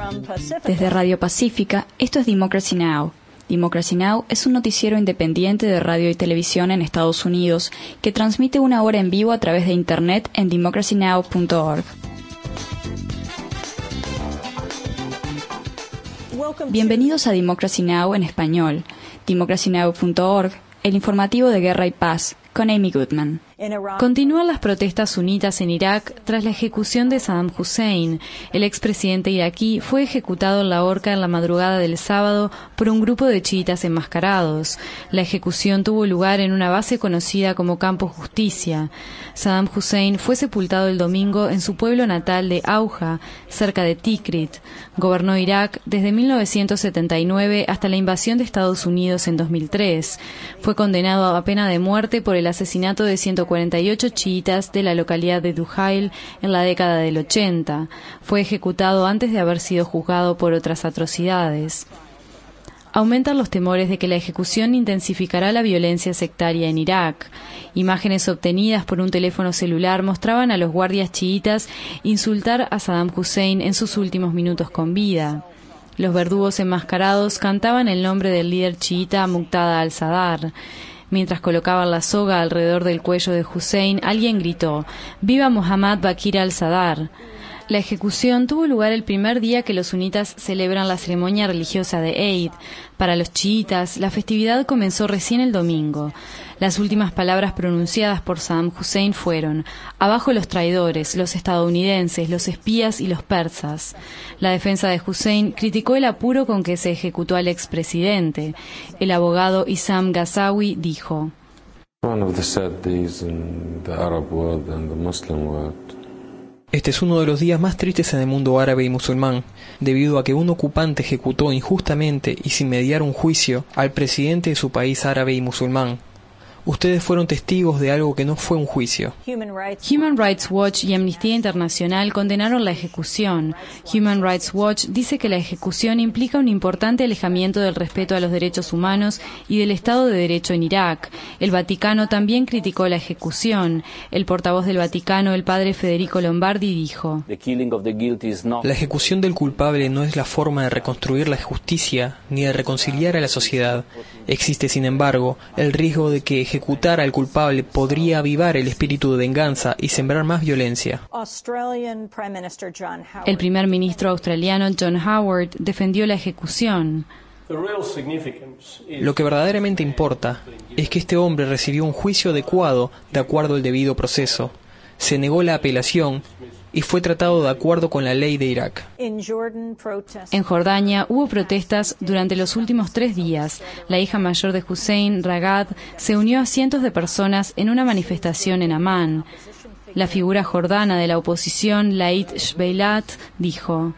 Desde Radio Pacífica, esto es Democracy Now! Democracy Now! Es un noticiero independiente de radio y televisión en Estados Unidos que transmite una hora en vivo a través de Internet en democracynow.org. Bienvenidos a Democracy Now! En español, democracynow.org, el informativo de Guerra y Paz, con Amy Goodman. Continúan las protestas sunitas en Irak tras la ejecución de Saddam Hussein. El expresidente iraquí fue ejecutado en la horca en la madrugada del sábado por un grupo de chiitas enmascarados. La ejecución tuvo lugar en una base conocida como Campo Justicia. Saddam Hussein fue sepultado el domingo en su pueblo natal de Auja, cerca de Tikrit. Gobernó Irak desde 1979 hasta la invasión de Estados Unidos en 2003. Fue condenado a pena de muerte por el asesinato de 148 chiitas de la localidad de Duhail en la década del 80. Fue ejecutado antes de haber sido juzgado por otras atrocidades. Aumentan los temores de que la ejecución intensificará la violencia sectaria en Irak. Imágenes obtenidas por un teléfono celular mostraban a los guardias chiitas insultar a Saddam Hussein en sus últimos minutos con vida. Los verdugos enmascarados cantaban el nombre del líder chiita Muqtada al-Sadr. Mientras colocaban la soga alrededor del cuello de Hussein, alguien gritó: «¡Viva Mohammad Baqir al-Sadr!». La ejecución tuvo lugar el primer día que los sunitas celebran la ceremonia religiosa de Eid. Para los chiitas, la festividad comenzó recién el domingo. Las últimas palabras pronunciadas por Saddam Hussein fueron: «Abajo los traidores, los estadounidenses, los espías y los persas». La defensa de Hussein criticó el apuro con que se ejecutó al expresidente. El abogado Issam Ghazawi dijo: Este es uno de los días más tristes en el mundo árabe y musulmán, debido a que un ocupante ejecutó injustamente y sin mediar un juicio al presidente de su país árabe y musulmán. Ustedes fueron testigos de algo que no fue un juicio. Human Rights Watch y Amnistía Internacional condenaron la ejecución. Human Rights Watch dice que la ejecución implica un importante alejamiento del respeto a los derechos humanos y del Estado de Derecho en Irak. El Vaticano también criticó la ejecución. El portavoz del Vaticano, el padre Federico Lombardi, dijo: La ejecución del culpable no es la forma de reconstruir la justicia ni de reconciliar a la sociedad. Existe, sin embargo, el riesgo de que ejecutar al culpable podría avivar el espíritu de venganza y sembrar más violencia. El primer ministro australiano John Howard defendió la ejecución. Lo que verdaderamente importa es que este hombre recibió un juicio adecuado de acuerdo al debido proceso. Se negó la apelación y fue tratado de acuerdo con la ley de Irak. En Jordania hubo protestas durante los últimos 3 días. La hija mayor de Hussein, Ragad, se unió a cientos de personas en una manifestación en Amán. La figura jordana de la oposición, Laït Shbeilat, dijo: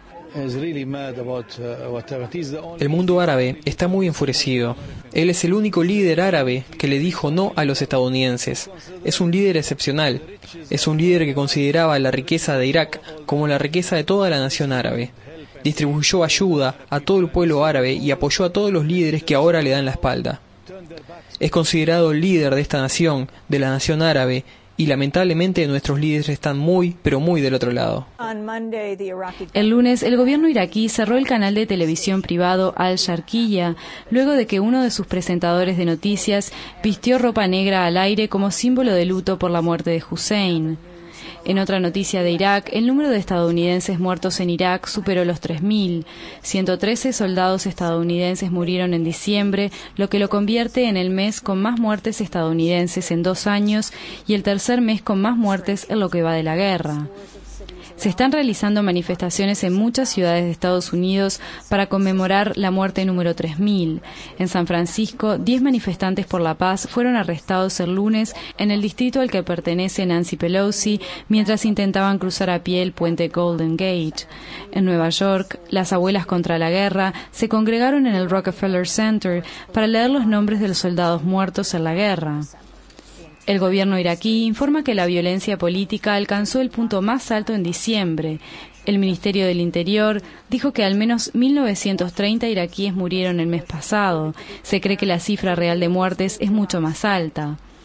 El mundo árabe está muy enfurecido. Él es el único líder árabe que le dijo no a los estadounidenses. Es un líder excepcional. Es un líder que consideraba la riqueza de Irak como la riqueza de toda la nación árabe. Distribuyó ayuda a todo el pueblo árabe y apoyó a todos los líderes que ahora le dan la espalda. Es considerado el líder de esta nación, de la nación árabe, y lamentablemente nuestros líderes están muy, pero muy del otro lado. El lunes, el gobierno iraquí cerró el canal de televisión privado Al-Sharqiyya, luego de que uno de sus presentadores de noticias vistió ropa negra al aire como símbolo de luto por la muerte de Hussein. En otra noticia de Irak, el número de estadounidenses muertos en Irak superó los 3.000. 113 soldados estadounidenses murieron en diciembre, lo que lo convierte en el mes con más muertes estadounidenses en 2 años y el tercer mes con más muertes en lo que va de la guerra. Se están realizando manifestaciones en muchas ciudades de Estados Unidos para conmemorar la muerte número 3000. En San Francisco, 10 manifestantes por la paz fueron arrestados el lunes en el distrito al que pertenece Nancy Pelosi mientras intentaban cruzar a pie el puente Golden Gate. En Nueva York, las abuelas contra la guerra se congregaron en el Rockefeller Center para leer los nombres de los soldados muertos en la guerra. El gobierno iraquí informa que la violencia política alcanzó el punto más alto en diciembre. El Ministerio del Interior dijo que al menos 1.930 iraquíes murieron el mes pasado. Se cree que la cifra real de muertes es mucho más alta.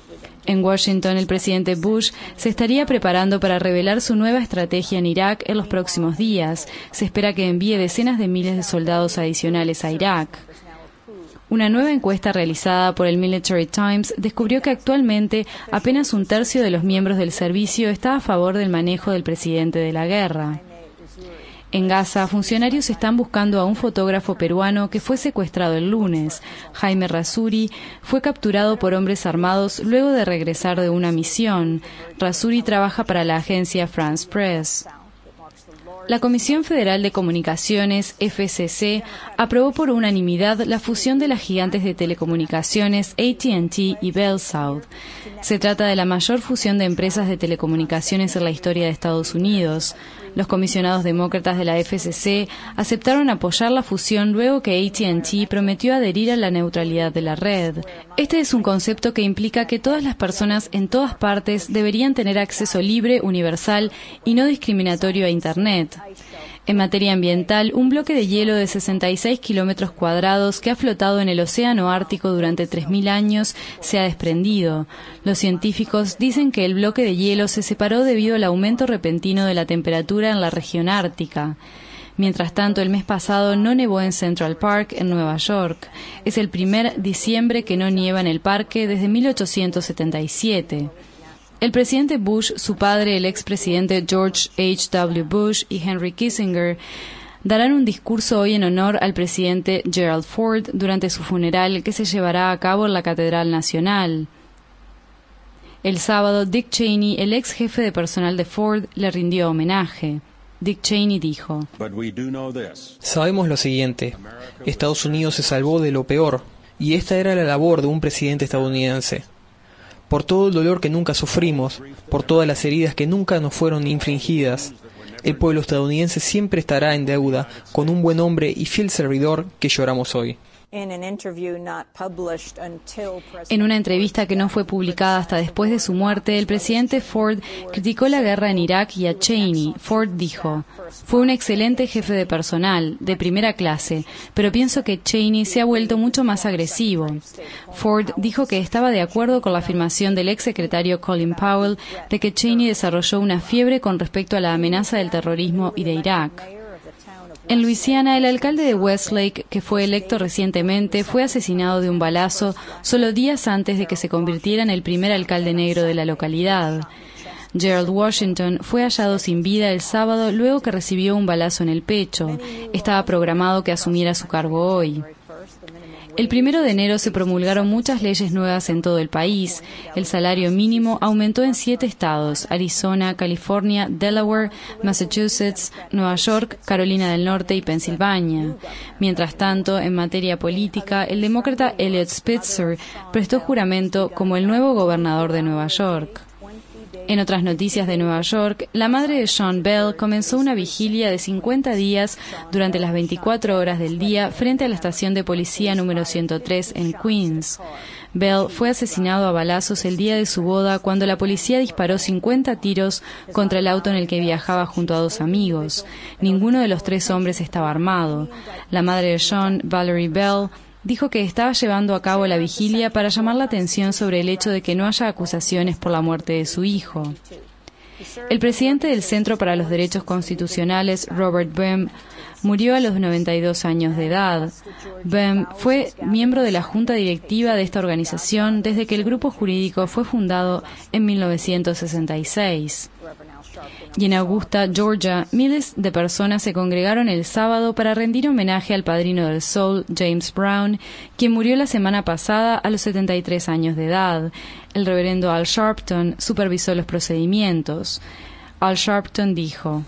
En Washington, el presidente Bush se estaría preparando para revelar su nueva estrategia en Irak en los próximos días. Se espera que envíe decenas de miles de soldados adicionales a Irak. Una nueva encuesta realizada por el Military Times descubrió que actualmente apenas un tercio de los miembros del servicio está a favor del manejo del presidente de la guerra. En Gaza, funcionarios están buscando a un fotógrafo peruano que fue secuestrado el lunes. Jaime Razzuri fue capturado por hombres armados luego de regresar de una misión. Razzuri trabaja para la agencia France Press. La Comisión Federal de Comunicaciones, FCC, aprobó por unanimidad la fusión de las gigantes de telecomunicaciones AT&T y Bell South. Se trata de la mayor fusión de empresas de telecomunicaciones en la historia de Estados Unidos. Los comisionados demócratas de la FCC aceptaron apoyar la fusión luego que AT&T prometió adherir a la neutralidad de la red. Este es un concepto que implica que todas las personas en todas partes deberían tener acceso libre, universal y no discriminatorio a Internet. En materia ambiental, un bloque de hielo de 66 kilómetros cuadrados que ha flotado en el océano Ártico durante 3.000 años se ha desprendido. Los científicos dicen que el bloque de hielo se separó debido al aumento repentino de la temperatura en la región ártica. Mientras tanto, el mes pasado no nevó en Central Park, en Nueva York. Es el primer diciembre que no nieva en el parque desde 1877. El presidente Bush, su padre, el expresidente George H.W. Bush y Henry Kissinger darán un discurso hoy en honor al presidente Gerald Ford durante su funeral que se llevará a cabo en la Catedral Nacional. El sábado, Dick Cheney, el ex jefe de personal de Ford, le rindió homenaje. Dick Cheney dijo: Sabemos lo siguiente, Estados Unidos se salvó de lo peor, y esta era la labor de un presidente estadounidense. Por todo el dolor que nunca sufrimos, por todas las heridas que nunca nos fueron infligidas, el pueblo estadounidense siempre estará en deuda con un buen hombre y fiel servidor que lloramos hoy. En una entrevista que no fue publicada hasta después de su muerte, el presidente Ford criticó la guerra en Irak y a Cheney. Ford dijo: fue un excelente jefe de personal, de primera clase, pero pienso que Cheney se ha vuelto mucho más agresivo. Ford dijo que estaba de acuerdo con la afirmación del exsecretario Colin Powell de que Cheney desarrolló una fiebre con respecto a la amenaza del terrorismo y de Irak. En Luisiana, el alcalde de Westlake, que fue electo recientemente, fue asesinado de un balazo solo días antes de que se convirtiera en el primer alcalde negro de la localidad. Gerald Washington fue hallado sin vida el sábado luego que recibió un balazo en el pecho. Estaba programado que asumiera su cargo hoy. El 1 de enero se promulgaron muchas leyes nuevas en todo el país. El salario mínimo aumentó en 7 estados: Arizona, California, Delaware, Massachusetts, Nueva York, Carolina del Norte y Pensilvania. Mientras tanto, en materia política, el demócrata Eliot Spitzer prestó juramento como el nuevo gobernador de Nueva York. En otras noticias de Nueva York, la madre de Sean Bell comenzó una vigilia de 50 días durante las 24 horas del día frente a la estación de policía número 103 en Queens. Bell fue asesinado a balazos el día de su boda cuando la policía disparó 50 tiros contra el auto en el que viajaba junto a 2 amigos. Ninguno de los 3 hombres estaba armado. La madre de Sean, Valerie Bell, dijo que estaba llevando a cabo la vigilia para llamar la atención sobre el hecho de que no haya acusaciones por la muerte de su hijo. El presidente del Centro para los Derechos Constitucionales, Robert Boehm, murió a los 92 años de edad. Boehm fue miembro de la junta directiva de esta organización desde que el grupo jurídico fue fundado en 1966. Y en Augusta, Georgia, miles de personas se congregaron el sábado para rendir homenaje al padrino del soul, James Brown, quien murió la semana pasada a los 73 años de edad. El reverendo Al Sharpton supervisó los procedimientos. Al Sharpton dijo: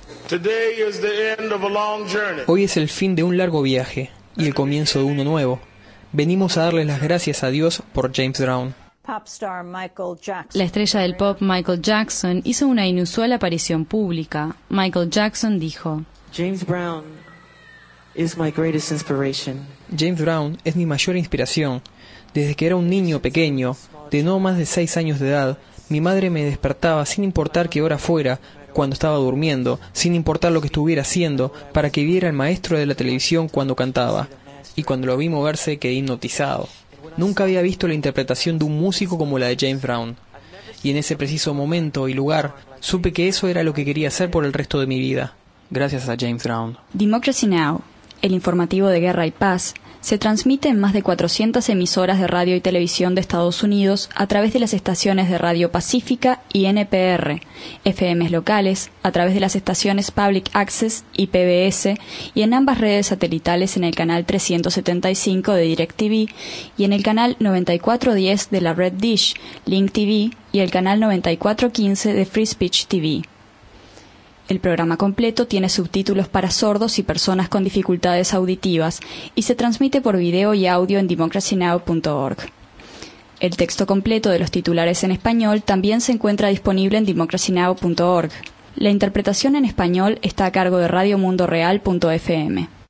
Hoy es el fin de un largo viaje y el comienzo de uno nuevo. Venimos a darle las gracias a Dios por James Brown. La estrella del pop Michael Jackson hizo una inusual aparición pública. Michael Jackson dijo: James Brown is my greatest inspiration. James Brown es mi mayor inspiración. Desde que era un niño pequeño, de no más de 6 años de edad, mi madre me despertaba sin importar qué hora fuera, cuando estaba durmiendo, sin importar lo que estuviera haciendo, para que viera al maestro de la televisión cuando cantaba. Y cuando lo vi moverse quedé hipnotizado. Nunca había visto la interpretación de un músico como la de James Brown. y en ese preciso momento y lugar supe que eso era lo que quería hacer por el resto de mi vida, gracias a James Brown. Democracy Now!, el informativo de guerra y paz, se transmite en más de 400 emisoras de radio y televisión de Estados Unidos a través de las estaciones de Radio Pacífica y NPR, FMs locales, a través de las estaciones Public Access y PBS, y en ambas redes satelitales en el canal 375 de DirecTV y en el canal 9410 de la red Dish, Link TV, y el canal 9415 de Free Speech TV. El programa completo tiene subtítulos para sordos y personas con dificultades auditivas y se transmite por video y audio en democracynow.org. El texto completo de los titulares en español también se encuentra disponible en democracynow.org. La interpretación en español está a cargo de radiomundoreal.fm.